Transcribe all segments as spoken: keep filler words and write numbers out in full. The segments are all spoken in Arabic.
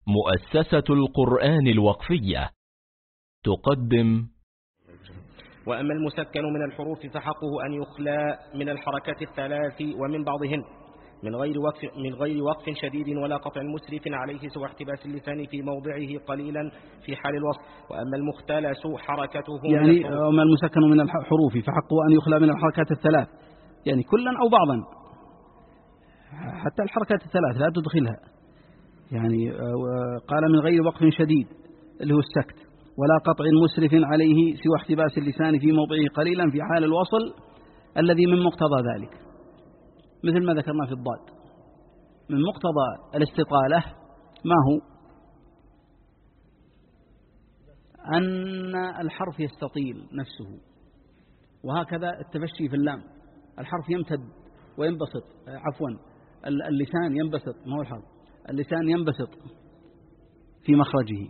مؤسسة القرآن الوقفية تقدم. وأما المسكن من الحروف فحقه أن يخلى من الحركات الثلاث ومن بعضهن من غير وقف, من غير وقف شديد ولا قطع مسرف عليه سوى احتباس اللسان في موضعه قليلا في حال الوصف. وأما المختلس حركته يعني وأما المسكن من الحروف فحقه أن يخلى من الحركات الثلاث، يعني كلا أو بعضا، حتى الحركات الثلاث لا تدخلها. يعني قال من غير وقف شديد اللي هو السكت، ولا قطع مسرف عليه سوى احتباس اللسان في موضعه قليلا في حال الوصل الذي من مقتضى ذلك، مثل ما ذكرنا في الضاد. من مقتضى الاستطالة ما هو؟ أن الحرف يستطيل نفسه، وهكذا التفشي في اللام، الحرف يمتد وينبسط، عفوا اللسان ينبسط، ما هو الحرف، اللسان ينبسط في مخرجه.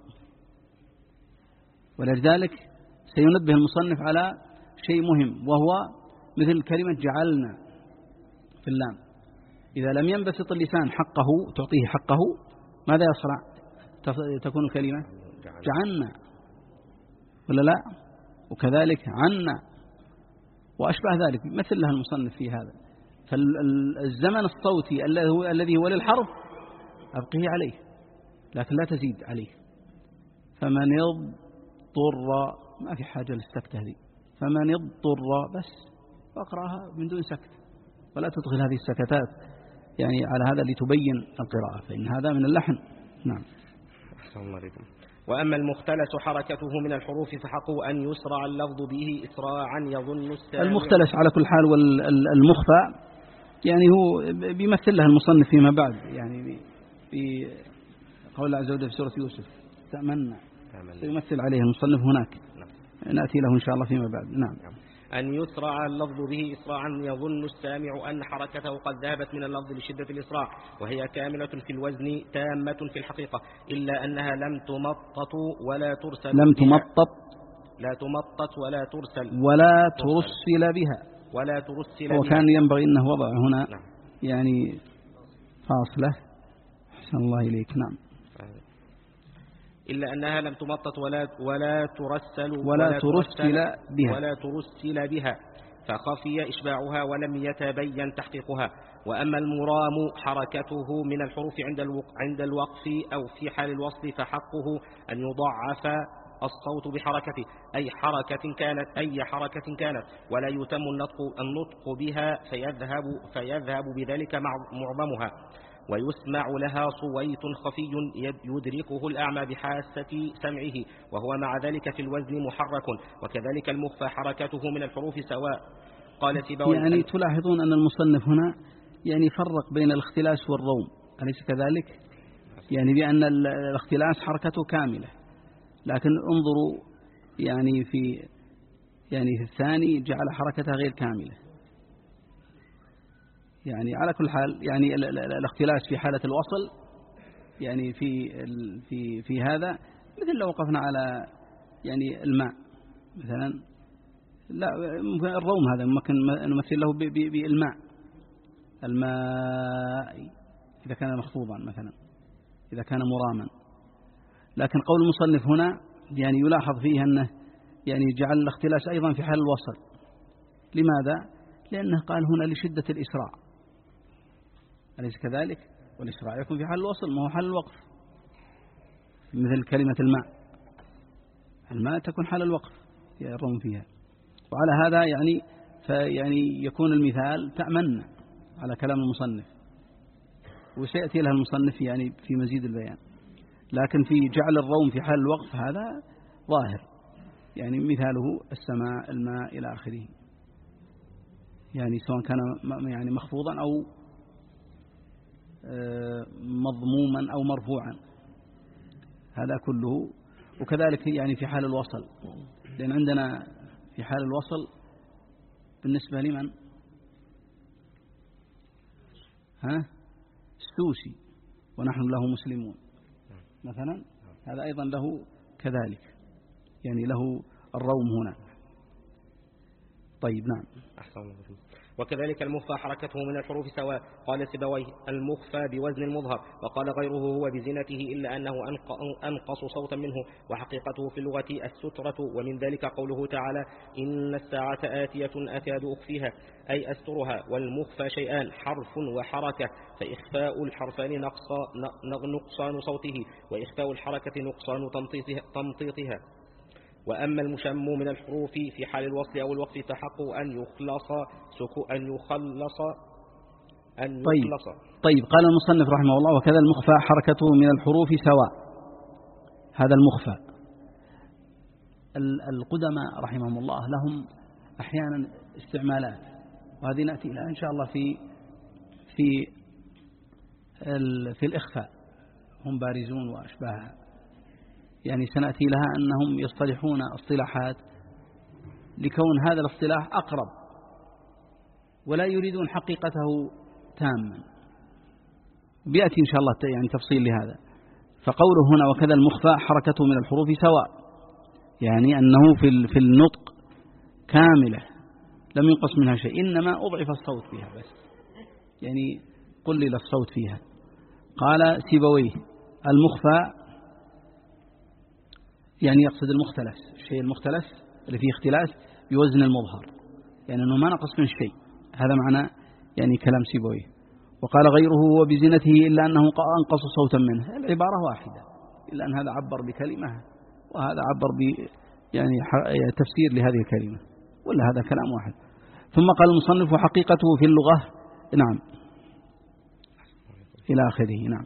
ولذلك سينبه المصنف على شيء مهم، وهو مثل كلمة جعلنا في اللام، إذا لم ينبسط اللسان حقه تعطيه حقه ماذا يصنع؟ تكون الكلمة جعلنا ولا لا؟ وكذلك عنا وأشبه ذلك، مثل لها المصنف في هذا. فالزمن الصوتي الذي هو للحرف أبقيه عليه، لكن لا تزيد عليه. فمن يضطر، ما في حاجة للسكت هذه، فمن يضطر بس أقرأها من دون سكت، ولا تدخل هذه السكتات يعني على هذا لتبين القراءة، فإن هذا من اللحن. نعم. السلام عليكم. وأما المختلس حركته من الحروف فحقه أن يسرع اللفظ به إسراعا يظن السامع. المختلس على كل حال، والمخفى يعني هو بيمثل لها المصنف فيما بعد، يعني في قول الله عز وجل في سورة يوسف تأمنا، سيمثل عليه المصنف هناك. نأتي له إن شاء الله فيما بعد. نعم. أن يسرع اللفظ به إسراعا يظن السامع أن حركته قد ذهبت من اللفظ لشدة الإسراع، وهي كاملة في الوزن تامة في الحقيقة، إلا أنها لم تمطط ولا ترسل لم تمطط لا تمطط ولا ترسل ولا ترسل بها ولا ترسل بها. وكان ينبغي أنه وضع هنا نعم. يعني فاصلة. أحسن الله إليك. نعم. إلا أنها لم تمطط ولا ولا ترسل ولا, ولا ترسل بها ولا ترسل بها فخفي إشباعها ولم يتبين تحقيقها. وأما المرام حركته من الحروف عند الوقف أو في حال الوصل فحقه أن يضعف الصوت بحركته، أي حركة كانت أي حركة كانت ولا يتم النطق النطق بها فيذهب فيذهب بذلك معظمها، ويسمع لها صويت خفي يدركه الأعمى بحاسة سمعه، وهو مع ذلك في الوزن محرك. وكذلك المخفى حركته من الحروف سواء. قال سيبويه يعني تلاحظون أن المصنف هنا يعني فرق بين الاختلاس والروم، أليس كذلك؟ يعني بأن الاختلاس حركته كاملة، لكن انظروا يعني في يعني في الثاني جعل حركتها غير كاملة. يعني على كل حال يعني الاختلاس في حالة الوصل يعني في في في هذا مثل لو وقفنا على يعني الماء مثلا، لا الروم هذا ممكن نمثل له بالماء، الماء إذا كان مخفوضا مثلا، إذا كان مراما. لكن قول المصنف هنا يعني يلاحظ فيه أنه يعني جعل الاختلاس أيضا في حال الوصل. لماذا؟ لأنه قال هنا لشدة الإسراع، أليس كذلك؟ والإسراع يكون في حال الوصل، ما هو حال الوقف، مثل كلمة الماء، الماء تكون حال الوقف يرون فيها. وعلى هذا يعني فيعني يكون المثال تأمن على كلام المصنف، وسيأتي لها المصنف يعني في مزيد البيان. لكن في جعل الروم في حال الوقف هذا ظاهر، يعني مثاله السماء الماء إلى آخره، يعني سواء كان يعني مخفوضا أو مضموما أو مرفوعا، هذا كله. وكذلك يعني في حال الوصل، لأن عندنا في حال الوصل بالنسبة لمن ها السوسي ونحن له مسلمون مثلا، هذا أيضا له كذلك، يعني له الروم هنا. طيب. نعم. أحسن الله. وكذلك المخفى حركته من الحروف سواء. قال سيبويه: المخفى بوزن المظهر. وقال غيره: هو بزنته إلا أنه أنقص صوتا منه، وحقيقته في اللغة السترة. ومن ذلك قوله تعالى: إن الساعة آتية أكاد أخفيها، أي أسترها. والمخفى شيئان: حرف وحركة، فإخفاء الحرفان نقصان صوته، وإخفاء الحركة نقصان تمطيطها. وأما المشم من الحروف في حال الوصل أو الوقف فحقه أن يخلص سكو أن يخلص أن يخلص. طيب. طيب قال المصنف رحمه الله: وكذا المخفى حركته من الحروف سواء. هذا المخفى القدماء رحمهم الله لهم أحيانا استعمالات، وهذه نأتي لها إن شاء الله في في في الإخفاء، هم بارزون وأشباهها، يعني سنأتي لها أنهم يصطلحون اصطلاحات لكون هذا الاصطلاح أقرب، ولا يريدون حقيقته تاما. بيأتي إن شاء الله يعني تفصيل لهذا. فقوله هنا: وكذا المخفى حركته من الحروف سواء، يعني أنه في في النطق كاملة لم ينقص منها شيء، إنما أضعف الصوت فيها بس، يعني قلل الصوت فيها. قال سيبويه: المخفى يعني يقصد المختلس، الشيء المختلس اللي فيه اختلاس بوزن المظهر، يعني أنه ما نقص من شيء. هذا معنى يعني كلام سيبويه. وقال غيره: هو بزنته إلا أنه أنقص صوتا منه. العبارة واحدة، إلا أن هذا عبر بكلمة وهذا عبر ب يعني تفسير لهذه الكلمة، ولا هذا كلام واحد. ثم قال المصنف: وحقيقته في اللغة نعم إلى آخره. نعم.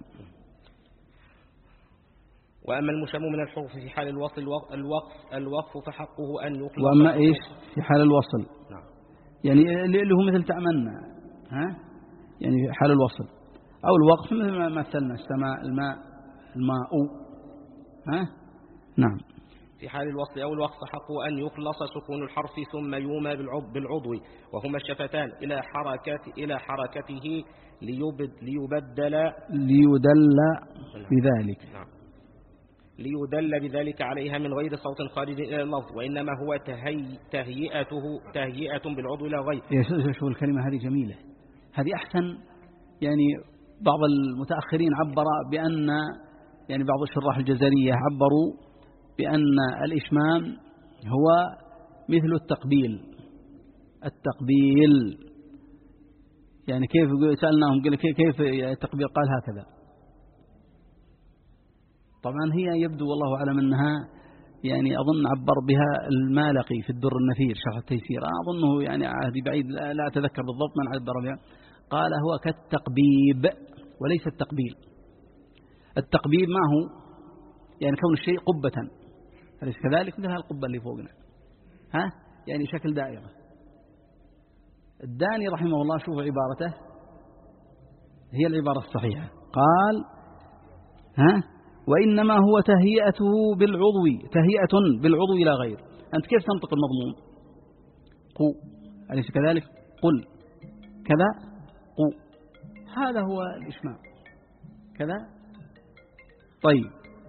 وأما المشم من الحروف في حال الوصل الوقف الوقف فحقه أن يخلص. وأما إيش في حال الوصل؟ نعم. يعني اللي هو مثل تعملنا، ها، يعني في حال الوصل أو الوقف مثل ما مثلنا: السماء، الماء، الماء، ها. نعم. في حال الوصل أو الوقف فحقه أن يخلص سكون الحرف ثم يومى بالعضو، وهما الشفتان، إلى حركة إلى حركته ليبد ليبدل ليدل بذلك. نعم. ليدل بذلك عليها من غير صوت خارج إلى اللفظ، وإنما هو تهي تهيئته تهيئة بالعضو إلى غير. شوف الكلمة هذه جميلة، هذه أحسن. يعني بعض المتأخرين عبر بأن، يعني بعض الشراح الجزرية عبروا بأن الإشمام هو مثل التقبيل. التقبيل يعني كيف؟ سألناهم قال كيف التقبيل؟ قال هكذا. طبعا هي يبدو والله أعلم أنها يعني أظن عبر بها المالقي في الدر النثير شرح التيسير، أظنه يعني عهدي بعيد لا أتذكر بالضبط من عبر بها. قال هو كالتقبيب وليس التقبيل. التقبيب ما هو؟ يعني كون الشيء قبة، أليس كذلك؟ مثل القبة اللي فوقنا، ها، يعني شكل دائرة. الداني رحمه الله شوف عبارته، هي العبارة الصحيحة. قال: ها، وإنما هو تهيئته بالعضو، تهيئة بالعضو إلى غير. أنت كيف تنطق المضمون؟ قو، أليس كذلك؟ قل كذا، قو، هذا هو الإشمام كذا. طيب.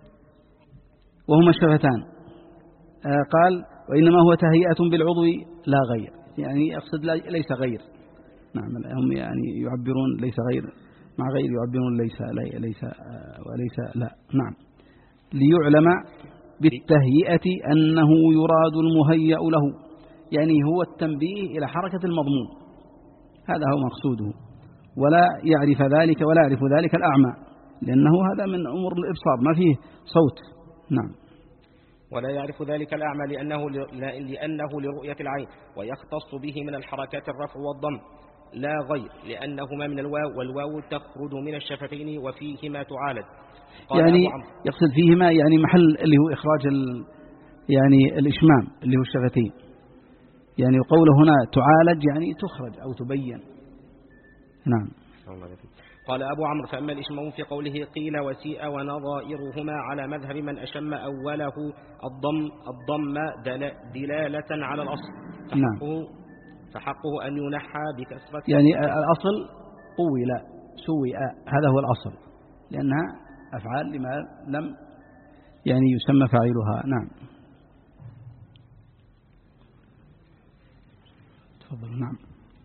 وهما الشفتان. آه قال: وإنما هو تهيئة بالعضو لا غير، يعني يقصد ليس غير. نعم، هم يعني يعبرون ليس غير مع غير، يعبرون ليس ليس وليس لا. نعم. ليعلم بالتهيئة أنه يراد المهيأ له، يعني هو التنبيه إلى حركة المضمون، هذا هو مقصوده. ولا يعرف ذلك ولا يعرف ذلك الأعمى، لأنه هذا من أمور الإبصار ما فيه صوت. نعم. ولا يعرف ذلك الأعمى لأنه لأنه لرؤية العين، ويختص به من الحركات الرفع والضم لا غير، لأنهما من الواو، والواو تخرج من الشفتين وفيهما تعالج. يعني يقصد فيهما يعني محل اللي هو إخراج يعني الإشمام اللي هو الشفتين، يعني قوله هنا تعالج يعني تخرج أو تبين. نعم. قال أبو عمرو: فأما الإشمام في قوله قيل وسيء ونظائرهما على مذهب من أشم أوله الضم الضم دلالة على الأصل، فحقه, نعم. فحقه أن ينحى بكسرة، يعني الأصل قوي لا سوي، هذا هو الأصل، لأنها أفعال لما لم يعني يسمى فاعلها. نعم. تفضل. نعم.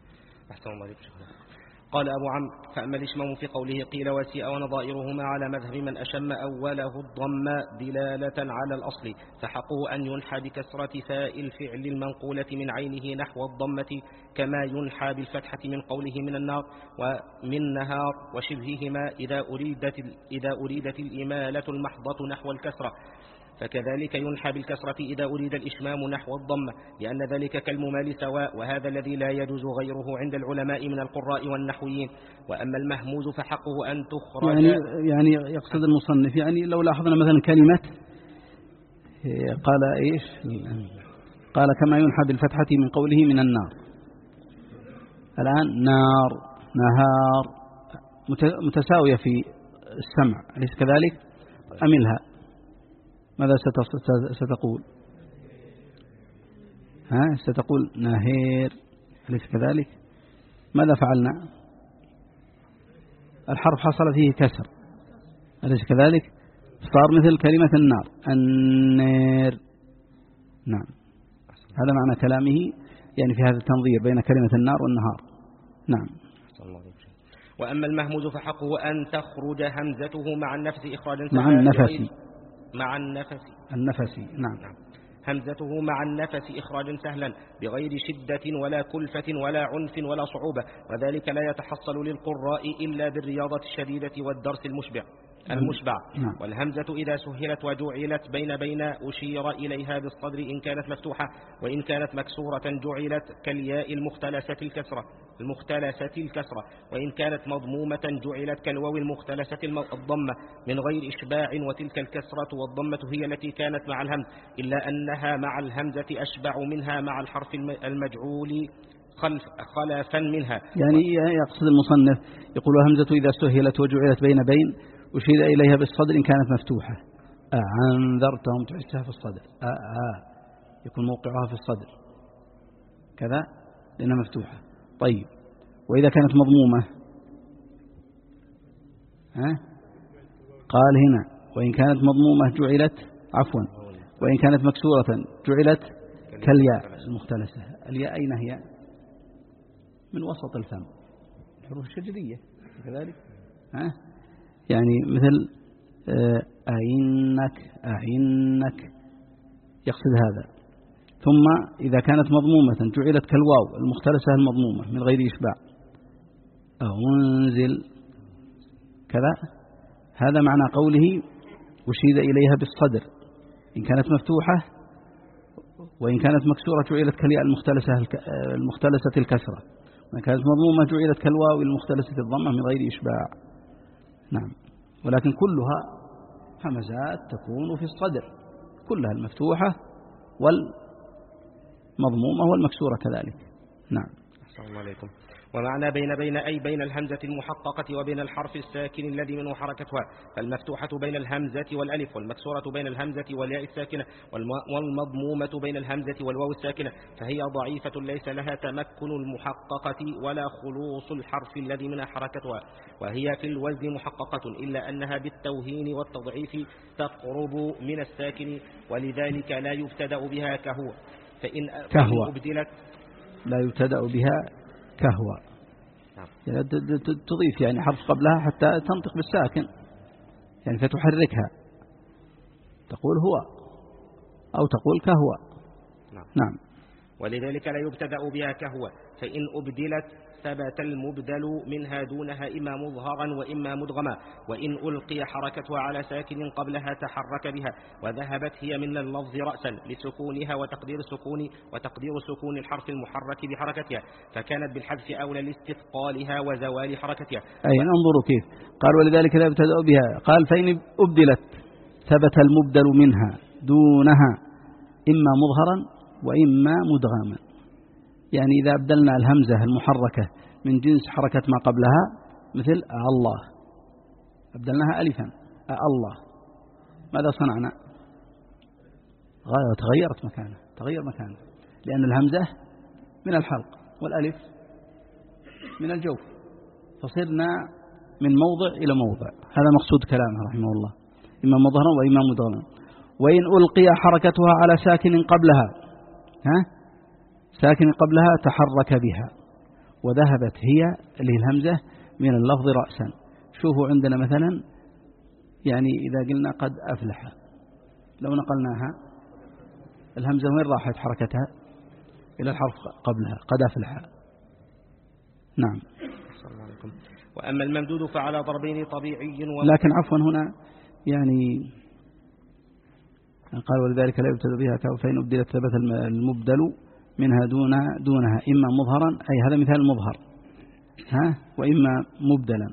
أحسن الله عليك. قال أبو عمرو: فأما الإشمام في قوله قيل وسيء ونظائرهما على مذهب من أشم أوله الضم دلالة على الأصل، فحقه أن ينحى بكسرة فاء الفعل المنقولة من عينه نحو الضمة، كما ينحى بالفتحة من قوله من النار ومن نهار وشبههما إذا أريدت, إذا أريدت الإمالة المحضة نحو الكسرة، فكذلك ينحى بالكسرة إذا أريد الإشمام نحو الضمة، لأن ذلك كالممال سواء، وهذا الذي لا يجوز غيره عند العلماء من القراء والنحويين. وأما المهموز فحقه أن تخرج، يعني, يعني يقصد المصنف، يعني لو لاحظنا مثلا كلمة قال إيش، قال كما ينحى بالفتحة من قوله من النار، الآن نار نهار متساوية في السمع، أليس كذلك؟ أملها ماذا ستقول؟ ها ستقول نهير، أليس كذلك؟ ماذا فعلنا؟ الحرف حصل فيه كسر، أليس كذلك؟ صار مثل كلمة النار النير. نعم، هذا معنى كلامه، يعني في هذا التنظير بين كلمة النار والنهار. نعم. وأما المهموز فحقه أن تخرج همزته مع النفس إخراجا مع النفس مع النفس النفسي. نعم. نعم. همزته مع النفس إخراجا سهلا بغير شدة ولا كلفة ولا عنف ولا صعوبة، وذلك لا يتحصل للقراء إلا بالرياضة الشديدة والدرس المشبع المشبع. نعم. والهمزة إذا سهلت وجعلت بين بين أشير إليها بالصدر إن كانت مفتوحة، وإن كانت مكسورة جعلت كالياء المختلسة الكسرة المختلسة الكسرة وإن كانت مضمومة جعلت كالواو المختلسة الضمة من غير إشباع، وتلك الكسرة والضمة هي التي كانت مع الهمز، إلا أنها مع الهمزة أشبع منها مع الحرف المجعول خلف خلفا منها. يعني يقصد المصنف يقول همزة إذا سهلت وجعلت بين بين أشير إليها بالصدر إن كانت مفتوحة، أعنذرتهم تحسها في الصدر، آآ آآ يكون موقعها في الصدر كذا لأنها مفتوحة. طيب، وإذا كانت مضمومة ها؟ قال هنا وإن كانت مضمومة جعلت عفوا وإن كانت مكسورة جعلت كالياء المختلسة. الياء أين هي؟ من وسط الفم، الحروف الشجرية كذلك، ها؟ يعني مثل أعنك أعنك، يقصد هذا. ثم إذا كانت مضمومة جعلت كالواو المختلسة المضمومة من غير إشباع، أنزل كذا. هذا معنى قوله أشيد إليها بالصدر إن كانت مفتوحة، وإن كانت مكسورة جعلت كالياء المختلسة المختلسة الكسرة، وإن كانت مضمومة جعلت كالواو المختلسة الضمة من غير إشباع. نعم. ولكن كلها همزات تكون في الصدر، كلها المفتوحة والمضمومة والمكسورة كذلك. نعم. السلام عليكم. ومعنى بين بين أي بين الهمزة المحققة وبين الحرف الساكن الذي منه حركتها، فالمفتوحة بين الهمزة والألف، والمكسورة بين الهمزة والياء الساكنة، والمضمومة بين الهمزة والواو الساكنة، فهي ضعيفة ليس لها تمكن المحققة ولا خلوص الحرف الذي منها حركتها، وهي في الوزن محققة، إلا أنها بالتوهين والتضعيف تقرب من الساكن، ولذلك لا يبتدأ بها كهو. فإن كهو أبدلت لا يبتدأ بها كهوة، يعني تضيف يعني حرف قبلها حتى تنطق بالساكن، يعني فتحركها، تقول هو أو تقول كهوة. نعم. نعم. ولذلك لا يبتدأ بها كهوة، فإن أبدلت ثبت المبدل منها دونها إما مظهرا وإما مدغما، وإن ألقي حركتها على ساكن قبلها تحرك بها، وذهبت هي من اللفظ رأسا لسكونها وتقدير سكون وتقدير سكون الحرف المحرك بحركتها، فكانت بالحذف أولى لاستثقالها وزوال حركتها. أي انظروا كيف قال ولذلك لا يبتدأ بها، قال فإن أبدلت ثبت المبدل منها دونها إما مظهرا وإما مدغما، يعني إذا أبدلنا الهمزة المحركة من جنس حركة ما قبلها مثل الله، أبدلناها ألفا الله، ماذا صنعنا؟ تغيرت مكانه تغير مكانه لأن الهمزة من الحلق والألف من الجوف، فصرنا من موضع إلى موضع. هذا مقصود كلامه رحمه الله، إما مظهرا وإما مدغما. وإن ألقي حركتها على ساكن قبلها ها ساكن قبلها تحرك بها، وذهبت هي اللي الهمزة من اللفظ رأسا. شوفوا عندنا مثلا يعني إذا قلنا قد أفلح، لو نقلناها الهمزة وين راحت حركتها؟ إلى الحرف قبلها، قد أفلح. نعم. وأما الممدود فعلى ضربين طبيعي و... لكن عفوا هنا يعني قال ولذلك لا يبتدأ بها كوفين أبدلت ثبت المبدل منها دون دونها إما مظهرا، أي هذا مثال المظهر، ها، وإما مبدلا،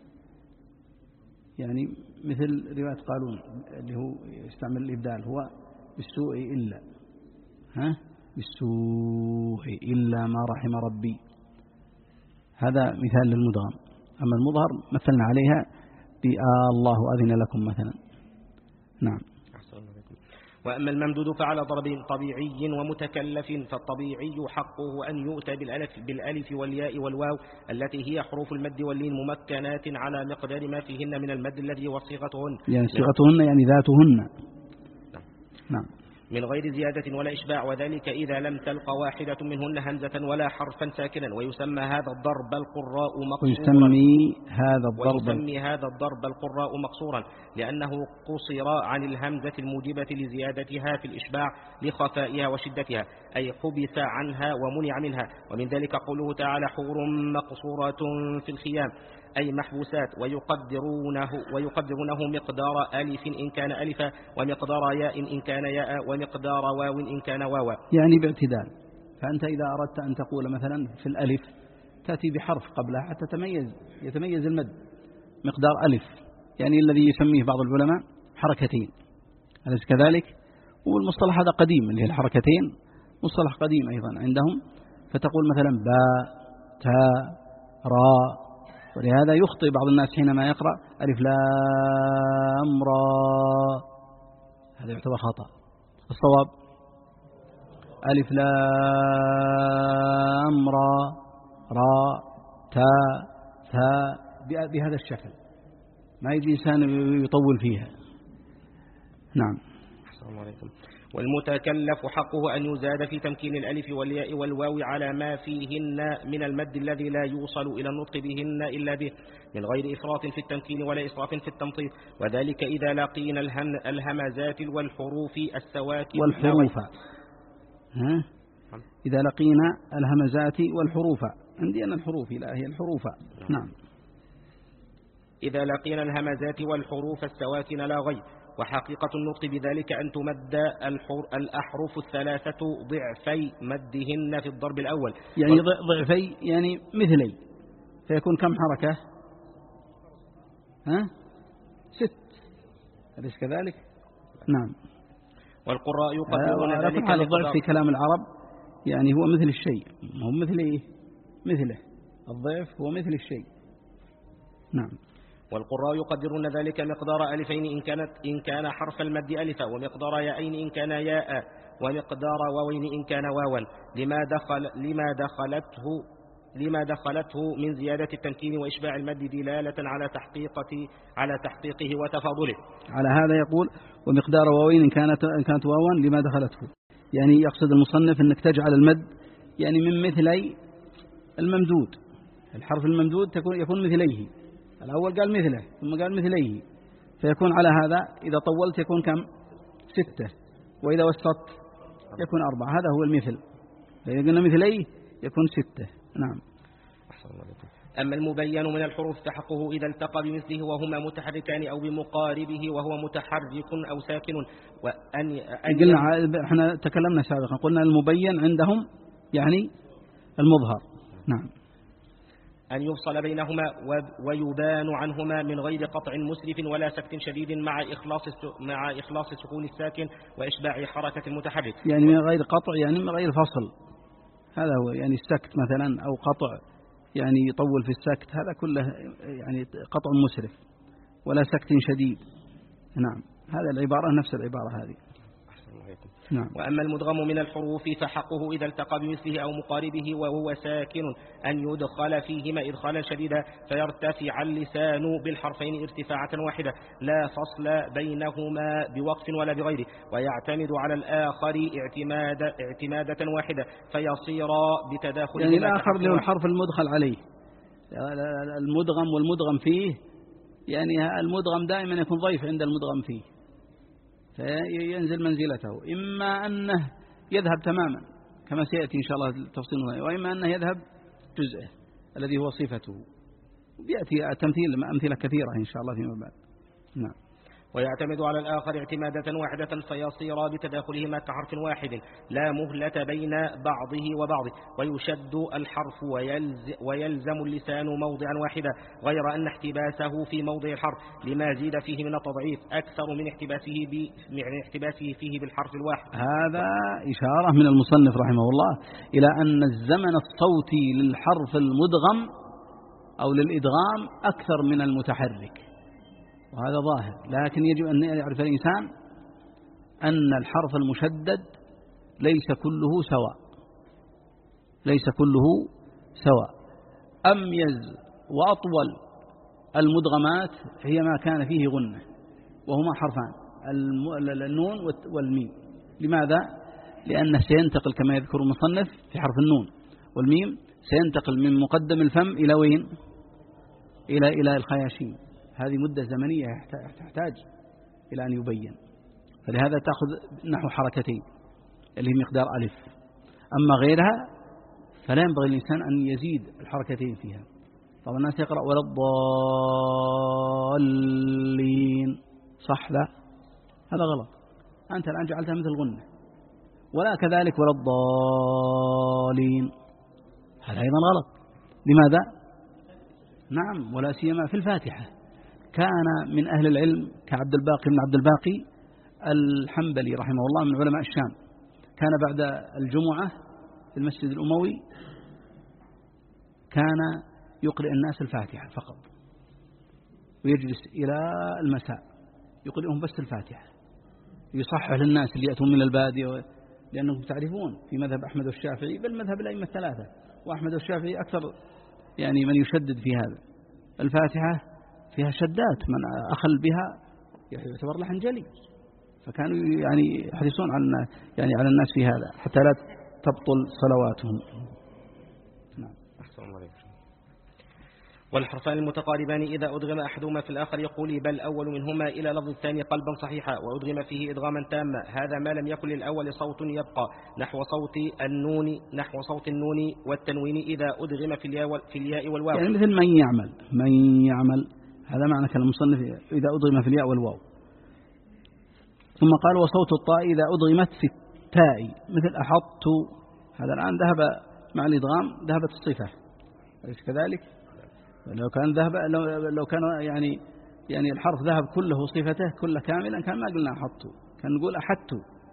يعني مثل رواية قالون اللي هو يستعمل الإبدال، هو بالسوء إلا، ها، بالسوء إلا ما رحم ربي، هذا مثال للمدغم. أما المظهر مثلنا عليها بآه الله أذن لكم مثلا. نعم. وأما الممدود فعلى ضرب طبيعي ومتكلف، فالطبيعي حقه أن يؤتى بالألف, بالألف والياء والواو التي هي حروف المد واللين ممكنات على مقدار ما فيهن من المد الذي وصيغتهن، يعني صيغتهن يعني ذاتهن. نعم. من غير زيادة ولا إشباع، وذلك إذا لم تلق واحدة منهن همزة ولا حرفا ساكنا. ويسمى هذا الضرب القراء مقصورا، ويسمي هذا الضرب ويسمي هذا الضرب القراء مقصورا لأنه قصر عن الهمزة الموجبة لزيادتها في الإشباع لخفائها وشدتها، أي حبس عنها ومنع منها. ومن ذلك قوله تعالى حور مقصورات في الخيام، أي محبوسات، ويقدرونه, ويقدرونه مقدار ألف إن كان ألفا، ومقدار ياء إن كان ياء، ومقدار واو إن كان واوا، يعني باعتدال. فأنت إذا أردت أن تقول مثلا في الألف تأتي بحرف قبلها حتى تميز يتميز المد، مقدار ألف، يعني الذي يسميه بعض العلماء حركتين، أليس كذلك؟ والمصطلح هذا قديم اللي هي الحركتين، مصطلح قديم أيضا عندهم. فتقول مثلا باء تاء راء، ولهذا يخطئ بعض الناس حينما يقرأ ألف لام را، هذا يعتبر خطأ. الصواب ألف لام را را تاء ثاء بهذا الشكل، ما يجي إنسان يطول فيها. نعم. السلام عليكم. والمتكلف حقه أن يزاد في تمكين الألف والياء والواو على ما فيهن من المد الذي لا يوصل إلى النطق بهن إلا به، من غير إفراط في التمكين ولا إسراف في التمطيط. وذلك إذا لقينا الهمزات والحروف السواكن والحروف، ها؟ إذا لقينا الهمزات والحروف، عندي أنا الحروف، لا هي الحروف. نعم. إذا لقينا الهمزات والحروف السواكن لا غير. وحقيقة النطق بذلك أن تمد الأحرف الثلاثة ضعفي مدهن في الضرب الأول، يعني ضعفي يعني مثلي، فيكون كم حركة؟ ها؟ ست، أليس كذلك؟ نعم. والقراء يقدرون آه ذلك على الضعف في كلام العرب، يعني هو مثل الشيء، هو مثل إيه؟ مثله، الضعف هو مثل الشيء. نعم. والقراء يقدرون ذلك مقدار ألفين إن كانت إن كان حرف المد ألفا، ومقدار ياءين إن كان ياء، ومقدار واوين إن كان واوا، لما دخل لما دخلته لما دخلته من زيادة التمكين وإشباع المد دلالة على تحقيقه على تحقيقه وتفاضله. على هذا يقول ومقدار واوين إن كانت إن كانت واوا لما دخلته، يعني يقصد المصنف أنك تجعل المد يعني من مثلي الممدود، الحرف الممدود تكون يكون مثليه، الأول قال مثله ثم قال مثليه، فيكون على هذا إذا طولت يكون كم؟ ستة، وإذا وسطت يكون أربعة، هذا هو المثل. فإذا قلنا مثليه يكون ستة. نعم. أما المبين من الحروف فحقه إذا التقى بمثله وهما متحركان أو بمقاربه وهو متحرك أو ساكن. وأن قلنا احنا تكلمنا سابقا قلنا المبين عندهم يعني المظهر. نعم. أن يفصل بينهما ويبان عنهما من غير قطع مسرف ولا سكت شديد مع إخلاص مع إخلاص سكون الساكن وإشباع حركة المتحرك، يعني من غير قطع يعني من غير فصل، هذا هو يعني السكت مثلا أو قطع يعني يطول في السكت، هذا كله يعني قطع مسرف ولا سكت شديد. نعم. هذا العبارة نفس العبارة هذه. نعم. وأما المدغم من الحروف فحقه إذا التقى بمثله أو مقاربه وهو ساكن أن يدخل فيهما إدخالا شديدا فيرتفع اللسان بالحرفين ارتفاعة واحدة لا فصل بينهما بوقف ولا بغيره، ويعتمد على الآخر اعتماد اعتمادة واحدة فيصير بتداخل يعني الآخر له الحرف المدخل عليه، المدغم والمدغم فيه، يعني المدغم دائما يكون ضيف عند المدغم فيه فينزل منزلته، إما أنه يذهب تماما كما سيأتي إن شاء الله التفصيل، وإما أنه يذهب جزءه الذي هو صفته، ويأتي تمثيل أمثلة كثيرة إن شاء الله فيما بعد. نعم. ويعتمد على الآخر اعتمادة واحدة فيصير بتداخلهما كحرف واحد لا مهلة بين بعضه وبعضه، ويشد الحرف ويلز ويلزم اللسان موضعا واحدا، غير أن احتباسه في موضع الحرف لما زيد فيه من التضعيف أكثر من احتباسه, من احتباسه فيه بالحرف الواحد. هذا إشارة من المصنف رحمه الله إلى أن الزمن الصوتي للحرف المدغم أو للإدغام أكثر من المتحرك، وهذا ظاهر، لكن يجب أن يعرف الإنسان أن الحرف المشدد ليس كله سواء، ليس كله سواء. أميز وأطول المدغمات هي ما كان فيه غنة، وهما حرفان النون والميم. لماذا؟ لأنه سينتقل كما يذكر المصنف في حرف النون والميم، سينتقل من مقدم الفم إلى وين؟ إلى إلى الخياشيم. هذه مدة زمنية تحتاج إلى أن يبين، فلهذا تأخذ نحو حركتين اللي هي مقدار ألف. أما غيرها فلا ينبغي الإنسان أن يزيد الحركتين فيها. طبعا الناس يقرأ ولا الضالين، صح؟ لا، هذا غلط، أنت الآن جعلتها مثل غنة. ولا كذلك ولا الضالين، هذا أيضا غلط. لماذا؟ نعم، ولا سيما في الفاتحة. كان من أهل العلم كعبد الباقي بن عبد الباقي الحنبلي رحمه الله من علماء الشام، كان بعد الجمعة في المسجد الأموي كان يقرئ الناس الفاتحة فقط، ويجلس إلى المساء يقرئهم بس الفاتحة، يصحح للناس اللي يأتون من البادية، لأنهم تعرفون في مذهب أحمد والشافعي بل مذهب الأئمة الثلاثة، وأحمد والشافعي أكثر يعني من يشدد في هذا. الفاتحة فيها شدات، من أخل بها يعتبر لحن جلي، فكانوا يعني يحرصون على يعني على الناس في هذا حتى لا تبطل صلواتهم. نعم. أحسن الله عليك. والحرفان المتقاربان إذا أدغم أحدهما في الآخر يقول بل أول منهما إلى لفظ الثاني قلبا صحيحا، وأدغم فيه إدغاما تاما، هذا ما لم يكن للأول صوت يبقى نحو صوت النون نحو صوت النون والتنوين إذا أدغم في الياء في الياء والواو، يعني مثل من يعمل من يعمل، هذا معنى كلام المصنف إذا أدغم في الياء والواو. ثم قال وصوت الطاء إذا أدغمت في التاء مثل أحط، هذا الآن ذهب مع الإدغام ذهبت الصفة، أليس كذلك؟ لو كان ذهب لو, لو كان يعني يعني الحرف ذهب كله صفته كله كاملا كان ما قلنا أحط، كان نقول أحدت.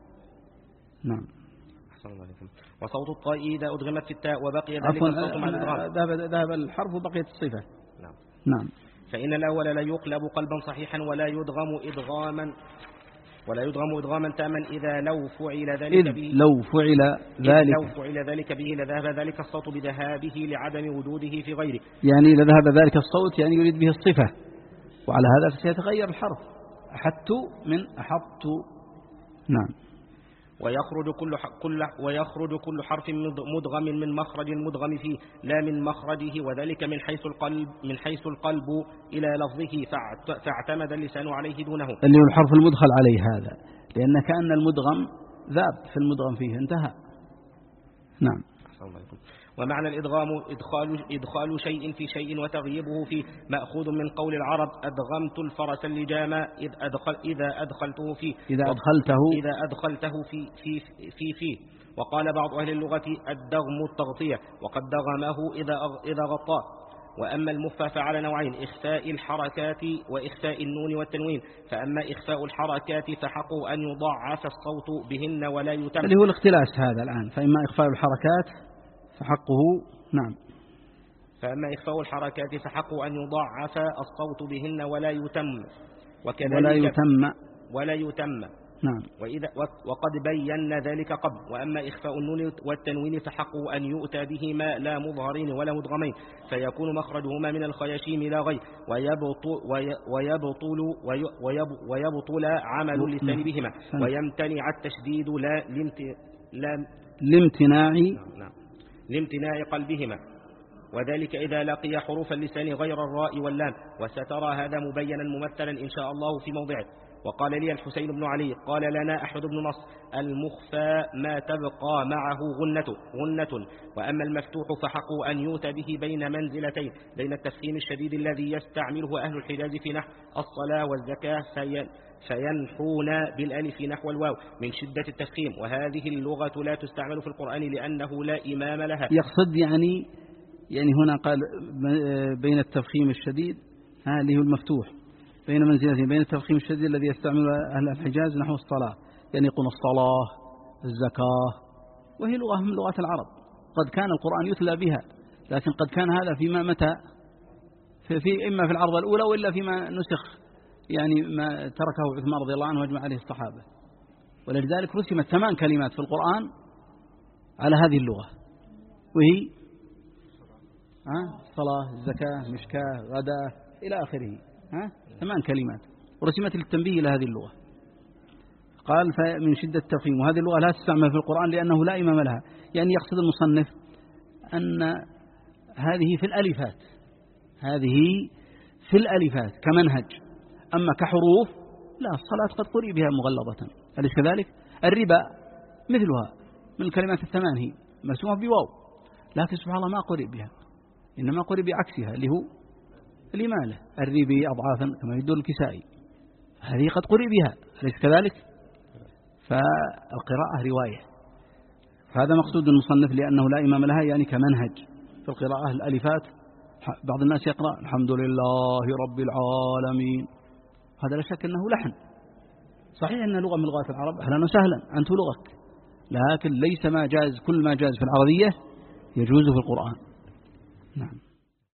نعم. أحسن الله عليكم. وصوت الطاء إذا أدغمت في التاء وبقي ذلك الصوت مع الإدغام، ذهب ذهب الحرف وبقيت الصفة. نعم. نعم. فإن الأول لا يقلب قلبا صحيحا ولا يدغم إدغاما ولا يدغم إدغاما تاما إذا لو فعل ذلك به لو فعل ذلك لو فعل ذلك به لذهب ذلك الصوت بذهابه لعدم وجوده في غيره، يعني إذا ذهب ذلك الصوت يعني يريد به الصفة، وعلى هذا سيتغير الحرف، أحدت من أحط. نعم. ويخرج كل كل ويخرج كل حرف مدغم من مخرج المدغم فيه لا من مخرجه، وذلك من حيث القلب من حيث القلب إلى لفظه فاعتمد اللسان عليه دونه، اللي هو الحرف المدخل عليه هذا، لأن كأن المدغم ذاب في المدغم فيه انتهى. نعم. ومعنى الإدغام إدخال, إدخال شيء في شيء وتغييبه فيه، مأخوذ من قول العرب أدغمت الفرس اللجام إذ أدخل إذا أدخلته فيه إذا أدخلته إذا أدخلته في في في فيه. وقال بعض أهل اللغة الدغم التغطية، وقد دغمه إذا إذا غطاه. وأما المخفى فعلى نوعين، إخفاء الحركات وإخفاء النون والتنوين، فأما إخفاء الحركات فحقه أن يضعف الصوت بهن ولا يتم، اللي هو الاختلاس هذا الآن، فإما إخفاء الحركات فحقه نعم فأما إخفاء الحركات فحقه أن يضعف الصوت بهن ولا يتم، وكذلك ولا يتم ولا يتم نعم. وإذا وقد بينا ذلك قبل. وأما إخفاء النون والتنوين فحقه أن يؤتى بهما لا مظهرين ولا مدغمين، فيكون مخرجهما من الخياشيم لا غير، ويبطل, ويبطل, ويبطل عمل اللسان بهما، ويمتنع التشديد لا لامتناع لامتناع قلبهما، وذلك إذا لقي حروف اللسان غير الراء واللام. وسترى هذا مبينا ممثلا إن شاء الله في موضعه. وقال لي الحسين بن علي قال لنا أحمد بن نصر: المخفى ما تبقى معه غنة, غنة وأما المفتوح فحقه أن يؤتى به بين منزلتين، بين التفخيم الشديد الذي يستعمله أهل الحجاز في نحو الصلاة والزكاة في فينحون بالألف نحو الواو من شدة التفخيم، وهذه اللغة لا تستعمل في القرآن لأنه لا إمام لها. يقصد يعني يعني هنا قال بين التفخيم الشديد، هذه المفتوح بين منزلتين، بين التفخيم الشديد الذي يستعمل أهل الحجاز نحو الصلاة، يعني يقول الصلاة الزكاة، وهي لغة من لغات العرب. قد كان القرآن يتلى بها، لكن قد كان هذا فيما متى في, في إما في العرض الأولى وإلا فيما نسخ، يعني ما تركه عثمان رضي الله عنه واجمع عليه الصحابة. ولذلك رسمت ثمان كلمات في القرآن على هذه اللغة، وهي ها صلاة الزكاة مشكاة غدا إلى آخره، ها ثمان كلمات ورسمت للتنبيه إلى هذه اللغة. قال من شدة التفخيم، وهذه اللغة لا تستعمل في القرآن لأنه لا إمام لها. يعني يقصد المصنف أن هذه في الألفات، هذه في الألفات كمنهج، أما كحروف لا، الصلاة قد قرئ بها مغلظة، أليس كذلك؟ الربا مثلها من الكلمات الثمان، هي مرسومة بواو، لكن سبحان الله ما قرئ بها، إنما قرئ بعكسها اللي هو الإمالة، الربي أضعافا كما يدل الكسائي، هذه قد قرئ بها، أليس كذلك؟ فالقراءة رواية، فهذا مقصود المصنف لأنه لا إمام لها، يعني كمنهج في القراءة الألفات. بعض الناس يقرأ الحمد لله رب العالمين، هذا لا شك أنه لحن، صحيح أنه لغة من لغات العرب، أهلا وسهلا أنت لغك، لكن ليس ما جاز، كل ما جاز في العربية يجوز في القرآن. نعم.